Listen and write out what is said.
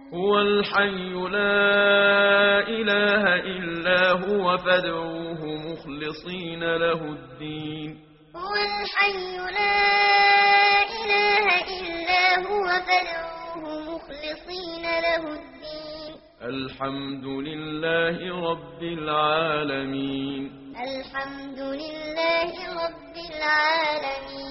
هو الحي لا إله إلا هو فادعوه مخلصين له الدين هو الحي لا إله إلا هو فادعوه مخلصين له الدين الحمد لله رب العالمين الحمد لله رب العالمين